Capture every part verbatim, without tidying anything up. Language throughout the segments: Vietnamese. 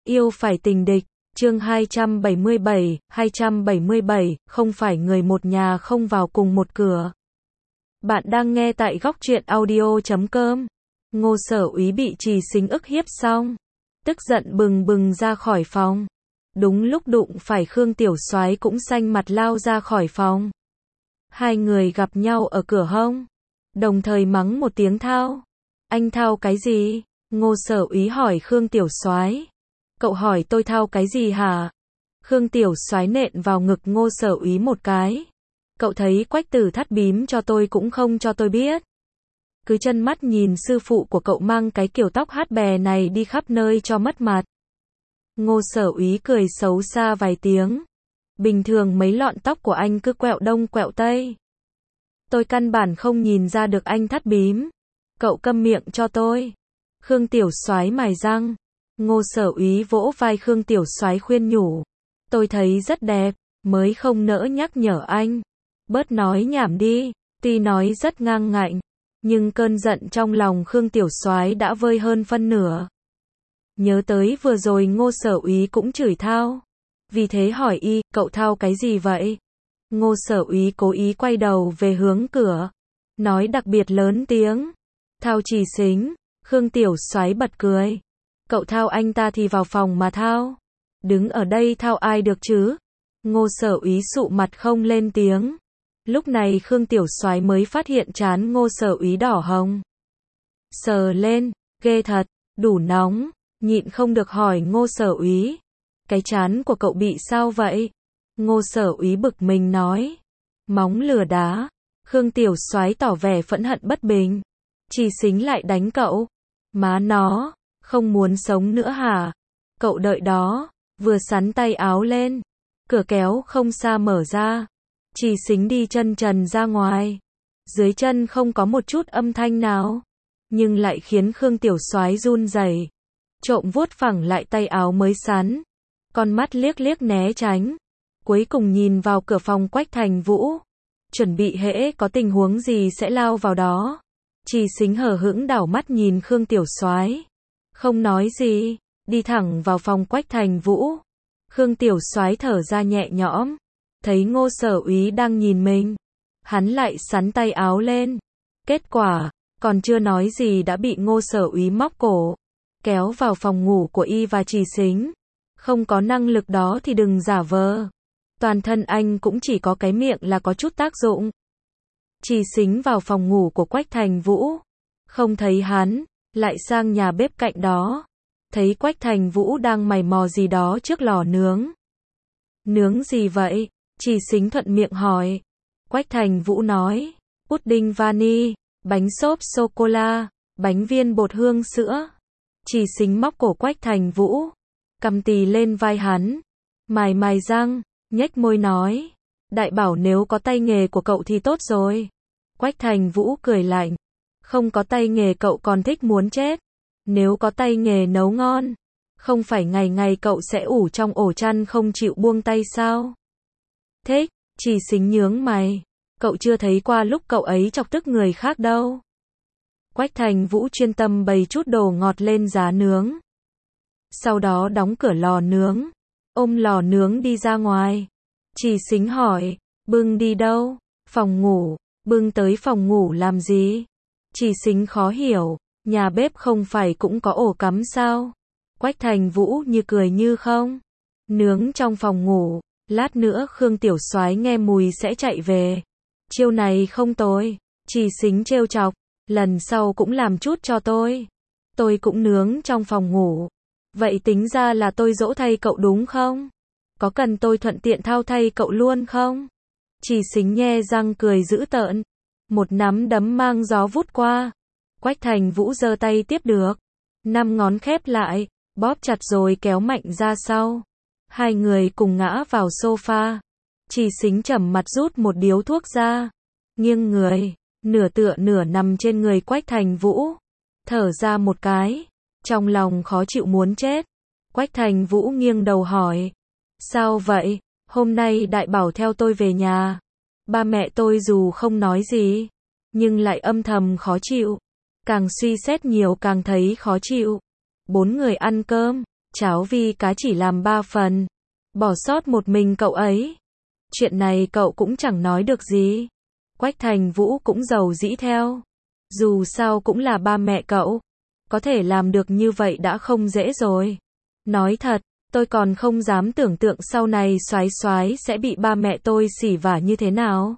Yêu phải tình địch, chương hai trăm bảy mươi bảy, hai trăm bảy mươi bảy, không phải người một nhà không vào cùng một cửa. Bạn đang nghe tại góc truyện audio chấm com. Ngô Sở Úy bị Trì Xính ức hiếp xong, tức giận bừng bừng ra khỏi phòng. Đúng lúc đụng phải Khương Tiểu Soái cũng xanh mặt lao ra khỏi phòng. Hai người gặp nhau ở cửa hông, đồng thời mắng một tiếng thao. Anh thao cái gì? Ngô Sở Úy hỏi Khương Tiểu Soái. Cậu hỏi tôi thao cái gì hả? Khương Tiểu Soái nện vào ngực Ngô Sở Úy một cái. Cậu thấy Quách Tử thắt bím cho tôi cũng không cho tôi biết. Cứ chân mắt nhìn sư phụ của cậu mang cái kiểu tóc hát bè này đi khắp nơi cho mất mặt. Ngô Sở Úy cười xấu xa vài tiếng. Bình thường mấy lọn tóc của anh cứ quẹo đông quẹo tây. Tôi căn bản không nhìn ra được anh thắt bím. Cậu câm miệng cho tôi. Khương Tiểu Soái mài răng. Ngô Sở Úy vỗ vai Khương Tiểu Soái khuyên nhủ. Tôi thấy rất đẹp, mới không nỡ nhắc nhở anh. Bớt nói nhảm đi. Tuy nói rất ngang ngạnh, nhưng cơn giận trong lòng Khương Tiểu Soái đã vơi hơn phân nửa. Nhớ tới vừa rồi Ngô Sở Úy cũng chửi thao. Vì thế hỏi y, cậu thao cái gì vậy? Ngô Sở Úy cố ý quay đầu về hướng cửa, nói đặc biệt lớn tiếng. Thao Trì Xính. Khương Tiểu Soái bật cười. Cậu thao anh ta thì vào phòng mà thao. Đứng ở đây thao ai được chứ? Ngô Sở Úy sụ mặt không lên tiếng. Lúc này Khương Tiểu Soái mới phát hiện trán Ngô Sở Úy đỏ hồng. Sờ lên, ghê thật, đủ nóng, nhịn không được hỏi Ngô Sở Úy. Cái trán của cậu bị sao vậy? Ngô Sở Úy bực mình nói. Móng lừa đá. Khương Tiểu Soái tỏ vẻ phẫn hận bất bình. Trì Xính lại đánh cậu. Má nó, không muốn sống nữa hả? Cậu đợi đó. Vừa sắn tay áo lên, cửa kéo không xa mở ra. Trì Xính đi chân trần ra ngoài. Dưới chân không có một chút âm thanh nào, nhưng lại khiến Khương Tiểu Soái run rẩy. Trộm vuốt phẳng lại tay áo mới sắn, con mắt liếc liếc né tránh, cuối cùng nhìn vào cửa phòng Quách Thành Vũ, chuẩn bị hễ có tình huống gì sẽ lao vào đó. Trì Xính hờ hững đảo mắt nhìn Khương Tiểu Soái, không nói gì, đi thẳng vào phòng Quách Thành Vũ. Khương Tiểu Soái thở ra nhẹ nhõm, thấy Ngô Sở Úy đang nhìn mình, hắn lại sắn tay áo lên. Kết quả, còn chưa nói gì đã bị Ngô Sở Úy móc cổ, kéo vào phòng ngủ của y và Trì Xính. Không có năng lực đó thì đừng giả vờ. Toàn thân anh cũng chỉ có cái miệng là có chút tác dụng. Trì Xính vào phòng ngủ của Quách Thành Vũ, không thấy hắn, lại sang nhà bếp cạnh đó, thấy Quách Thành Vũ đang mày mò gì đó trước lò nướng. Nướng gì vậy? Trì Xính thuận miệng hỏi. Quách Thành Vũ nói, pudding vani, bánh xốp sô-cô-la, bánh viên bột hương sữa. Trì Xính móc cổ Quách Thành Vũ, cầm tì lên vai hắn, mài mài răng, nhếch môi nói, đại bảo nếu có tay nghề của cậu thì tốt rồi. Quách Thành Vũ cười lạnh, không có tay nghề cậu còn thích muốn chết. Nếu có tay nghề nấu ngon, không phải ngày ngày cậu sẽ ủ trong ổ chăn không chịu buông tay sao? Thích. Trì Xính nhướng mày, cậu chưa thấy qua lúc cậu ấy chọc tức người khác đâu. Quách Thành Vũ chuyên tâm bày chút đồ ngọt lên giá nướng, sau đó đóng cửa lò nướng, ôm lò nướng đi ra ngoài. Trì Xính hỏi, bưng đi đâu? Phòng ngủ. Bưng tới phòng ngủ làm gì? Trì Xính khó hiểu, nhà bếp không phải cũng có ổ cắm sao? Quách Thành Vũ như cười như không. Nướng trong phòng ngủ, lát nữa Khương Tiểu Soái nghe mùi sẽ chạy về. Chiêu này không tồi. Trì Xính trêu chọc, lần sau cũng làm chút cho tôi. Tôi cũng nướng trong phòng ngủ. Vậy tính ra là tôi dỗ thay cậu đúng không? Có cần tôi thuận tiện thao thay cậu luôn không? Trì Xính nhe răng cười dữ tợn, một nắm đấm mang gió vút qua. Quách Thành Vũ giơ tay tiếp được, năm ngón khép lại, bóp chặt rồi kéo mạnh ra sau. Hai người cùng ngã vào sofa. Trì Xính trầm mặt rút một điếu thuốc ra, nghiêng người, nửa tựa nửa nằm trên người Quách Thành Vũ, thở ra một cái, trong lòng khó chịu muốn chết. Quách Thành Vũ nghiêng đầu hỏi, sao vậy? Hôm nay đại bảo theo tôi về nhà. Ba mẹ tôi dù không nói gì, nhưng lại âm thầm khó chịu. Càng suy xét nhiều càng thấy khó chịu. Bốn người ăn cơm, cháo vi cá chỉ làm ba phần, bỏ sót một mình cậu ấy. Chuyện này cậu cũng chẳng nói được gì. Quách Thành Vũ cũng giàu dĩ theo. Dù sao cũng là ba mẹ cậu. Có thể làm được như vậy đã không dễ rồi. Nói thật, tôi còn không dám tưởng tượng sau này Soái Soái sẽ bị ba mẹ tôi xỉ vả như thế nào.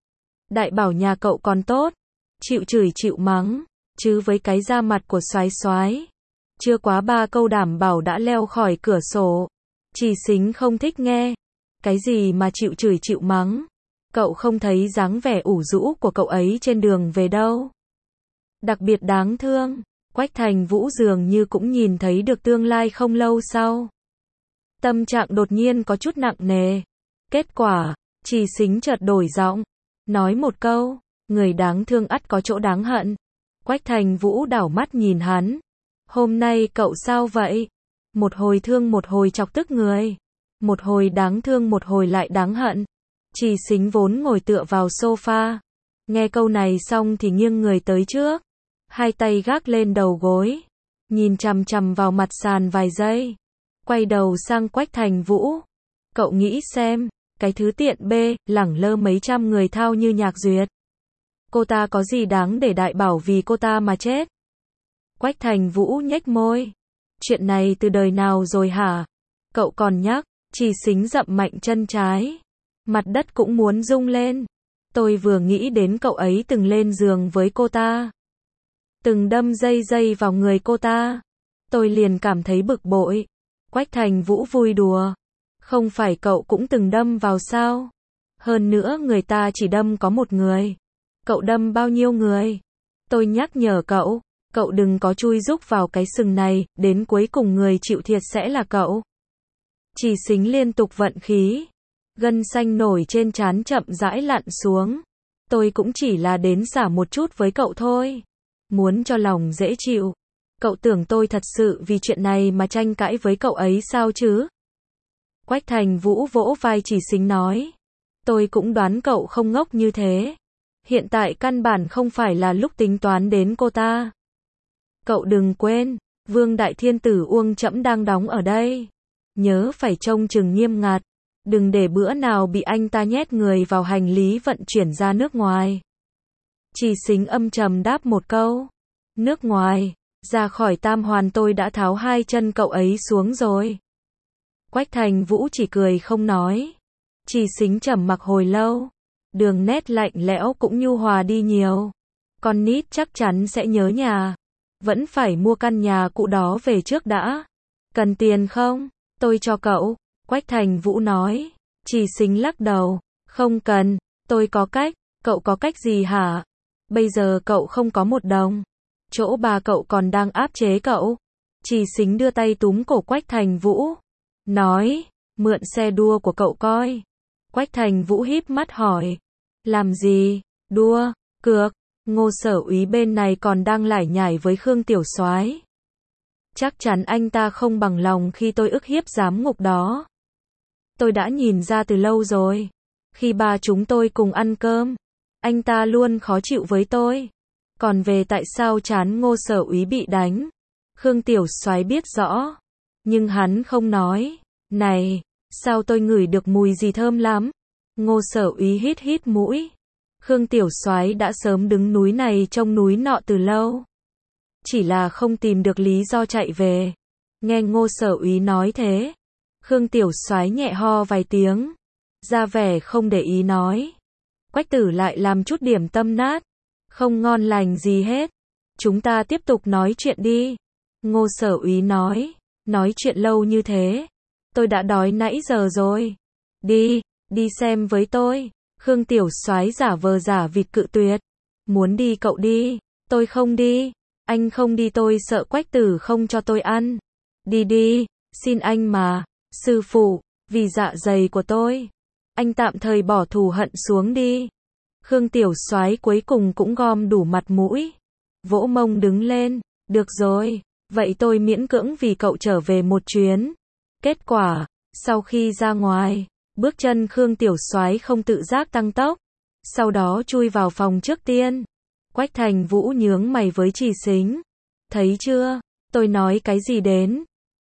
Đại bảo nhà cậu còn tốt, chịu chửi chịu mắng, chứ với cái da mặt của Soái Soái, chưa quá ba câu đảm bảo đã leo khỏi cửa sổ. Trì Xính không thích nghe. Cái gì mà chịu chửi chịu mắng? Cậu không thấy dáng vẻ ủ rũ của cậu ấy trên đường về đâu. Đặc biệt đáng thương. Quách Thành Vũ dường như cũng nhìn thấy được tương lai không lâu sau. Tâm trạng đột nhiên có chút nặng nề. Kết quả, Trì Xính chợt đổi giọng, nói một câu, người đáng thương ắt có chỗ đáng hận. Quách Thành Vũ đảo mắt nhìn hắn. Hôm nay cậu sao vậy? Một hồi thương một hồi chọc tức người. Một hồi đáng thương một hồi lại đáng hận. Trì Xính vốn ngồi tựa vào sofa. Nghe câu này xong thì nghiêng người tới trước. Hai tay gác lên đầu gối. Nhìn chằm chằm vào mặt sàn vài giây. Quay đầu sang Quách Thành Vũ. Cậu nghĩ xem, cái thứ tiện bê, lẳng lơ mấy trăm người thao như Nhạc Duyệt. Cô ta có gì đáng để đại bảo vì cô ta mà chết? Quách Thành Vũ nhếch môi. Chuyện này từ đời nào rồi hả? Cậu còn nhắc. Trì Xính dậm mạnh chân trái. Mặt đất cũng muốn rung lên. Tôi vừa nghĩ đến cậu ấy từng lên giường với cô ta. Từng đâm dây dây vào người cô ta. Tôi liền cảm thấy bực bội. Quách Thành Vũ vui đùa. Không phải cậu cũng từng đâm vào sao? Hơn nữa người ta chỉ đâm có một người. Cậu đâm bao nhiêu người? Tôi nhắc nhở cậu. Cậu đừng có chui rúc vào cái sừng này. Đến cuối cùng người chịu thiệt sẽ là cậu. Trì Xính liên tục vận khí. Gân xanh nổi trên trán chậm rãi lặn xuống. Tôi cũng chỉ là đến xả một chút với cậu thôi. Muốn cho lòng dễ chịu. Cậu tưởng tôi thật sự vì chuyện này mà tranh cãi với cậu ấy sao chứ? Quách Thành Vũ vỗ vai Trì Xính nói. Tôi cũng đoán cậu không ngốc như thế. Hiện tại căn bản không phải là lúc tính toán đến cô ta. Cậu đừng quên, Vương Đại Thiên Tử Uông Trẫm đang đóng ở đây. Nhớ phải trông chừng nghiêm ngặt. Đừng để bữa nào bị anh ta nhét người vào hành lý vận chuyển ra nước ngoài. Trì Xính âm trầm đáp một câu. Nước ngoài, ra khỏi Tam Hoàn tôi đã tháo hai chân cậu ấy xuống rồi. Quách Thành Vũ chỉ cười không nói. Trì Xính trầm mặc hồi lâu. Đường nét lạnh lẽo cũng nhu hòa đi nhiều. Con nít chắc chắn sẽ nhớ nhà. Vẫn phải mua căn nhà cũ đó về trước đã. Cần tiền không? Tôi cho cậu. Quách Thành Vũ nói. Trì Xính lắc đầu. Không cần, tôi có cách. Cậu có cách gì hả? Bây giờ cậu không có một đồng. Chỗ bà cậu còn đang áp chế cậu. Trì Xính đưa tay túm cổ Quách Thành Vũ. Nói, mượn xe đua của cậu coi. Quách Thành Vũ híp mắt hỏi. Làm gì? Đua? Cược? Ngô Sở Úy bên này còn đang lải nhải với Khương Tiểu Soái. Chắc chắn anh ta không bằng lòng khi tôi ức hiếp giám ngục đó. Tôi đã nhìn ra từ lâu rồi. Khi ba chúng tôi cùng ăn cơm, anh ta luôn khó chịu với tôi. Còn về tại sao chán Ngô Sở Úy bị đánh, Khương Tiểu Soái biết rõ. Nhưng hắn không nói. Này, sao tôi ngửi được mùi gì thơm lắm? Ngô Sở Úy hít hít mũi. Khương Tiểu Soái đã sớm đứng núi này trông núi nọ từ lâu. Chỉ là không tìm được lý do chạy về. Nghe Ngô Sở Úy nói thế, Khương Tiểu Soái nhẹ ho vài tiếng, ra vẻ không để ý nói. Quách tử lại làm chút điểm tâm nát, không ngon lành gì hết. Chúng ta tiếp tục nói chuyện đi. Ngô Sở Úy nói. Nói chuyện lâu như thế, tôi đã đói nãy giờ rồi. Đi, đi xem với tôi. Khương Tiểu Soái giả vờ giả vịt cự tuyệt. Muốn đi cậu đi, tôi không đi. Anh không đi tôi sợ Quách tử không cho tôi ăn. Đi đi, xin anh mà. Sư phụ, vì dạ dày của tôi, anh tạm thời bỏ thù hận xuống đi. Khương Tiểu Soái cuối cùng cũng gom đủ mặt mũi, vỗ mông đứng lên. Được rồi, vậy tôi miễn cưỡng vì cậu trở về một chuyến. Kết quả, sau khi ra ngoài, bước chân Khương Tiểu Soái không tự giác tăng tốc, sau đó chui vào phòng trước tiên. Quách Thành Vũ nhướng mày với Trì Xính. Thấy chưa, tôi nói cái gì đến?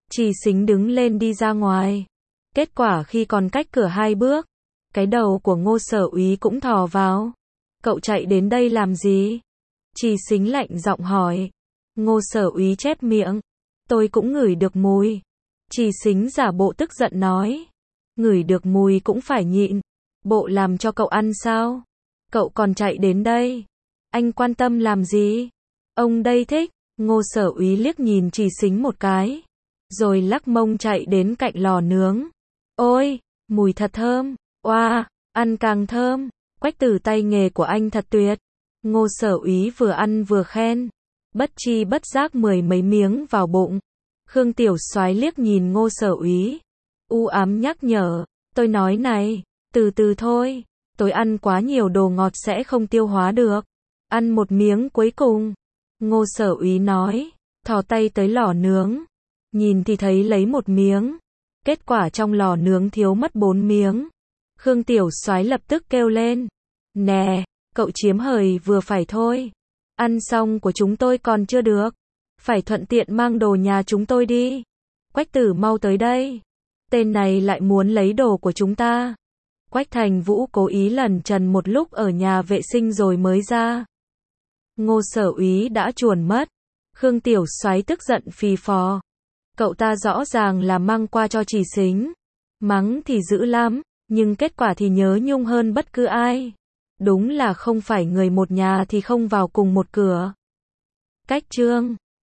Trì Xính đứng lên đi ra ngoài. Kết quả khi còn cách cửa hai bước, cái đầu của Ngô Sở Úy cũng thò vào. Cậu chạy đến đây làm gì? Trì Xính lạnh giọng hỏi. Ngô Sở Úy chép miệng. Tôi cũng ngửi được mùi. Trì Xính giả bộ tức giận nói. Ngửi được mùi cũng phải nhịn. Bộ làm cho cậu ăn sao? Cậu còn chạy đến đây. Anh quan tâm làm gì? Ông đây thích. Ngô Sở Úy liếc nhìn Trì Xính một cái. Rồi lắc mông chạy đến cạnh lò nướng. Ôi, mùi thật thơm. Oa, wow, ăn càng thơm. Quách Tử tay nghề của anh thật tuyệt. Ngô Sở Úy vừa ăn vừa khen. Bất chi bất giác mười mấy miếng vào bụng. Khương Tiểu Soái liếc nhìn Ngô Sở Úy. U ám nhắc nhở. Tôi nói này, từ từ thôi. Tôi ăn quá nhiều đồ ngọt sẽ không tiêu hóa được. Ăn một miếng cuối cùng. Ngô Sở Úy nói. Thò tay tới lò nướng. Nhìn thì thấy lấy một miếng. Kết quả trong lò nướng thiếu mất bốn miếng. Khương Tiểu Soái lập tức kêu lên. Nè, cậu chiếm hời vừa phải thôi. Ăn xong của chúng tôi còn chưa được. Phải thuận tiện mang đồ nhà chúng tôi đi. Quách Tử mau tới đây. Tên này lại muốn lấy đồ của chúng ta. Quách Thành Vũ cố ý lẩn trần một lúc ở nhà vệ sinh rồi mới ra. Ngô Sở Úy đã chuồn mất. Khương Tiểu Soái tức giận phì phò. Cậu ta rõ ràng là mang qua cho Trì Xính. Mắng thì dữ lắm, nhưng kết quả thì nhớ nhung hơn bất cứ ai. Đúng là không phải người một nhà thì không vào cùng một cửa. Cách chương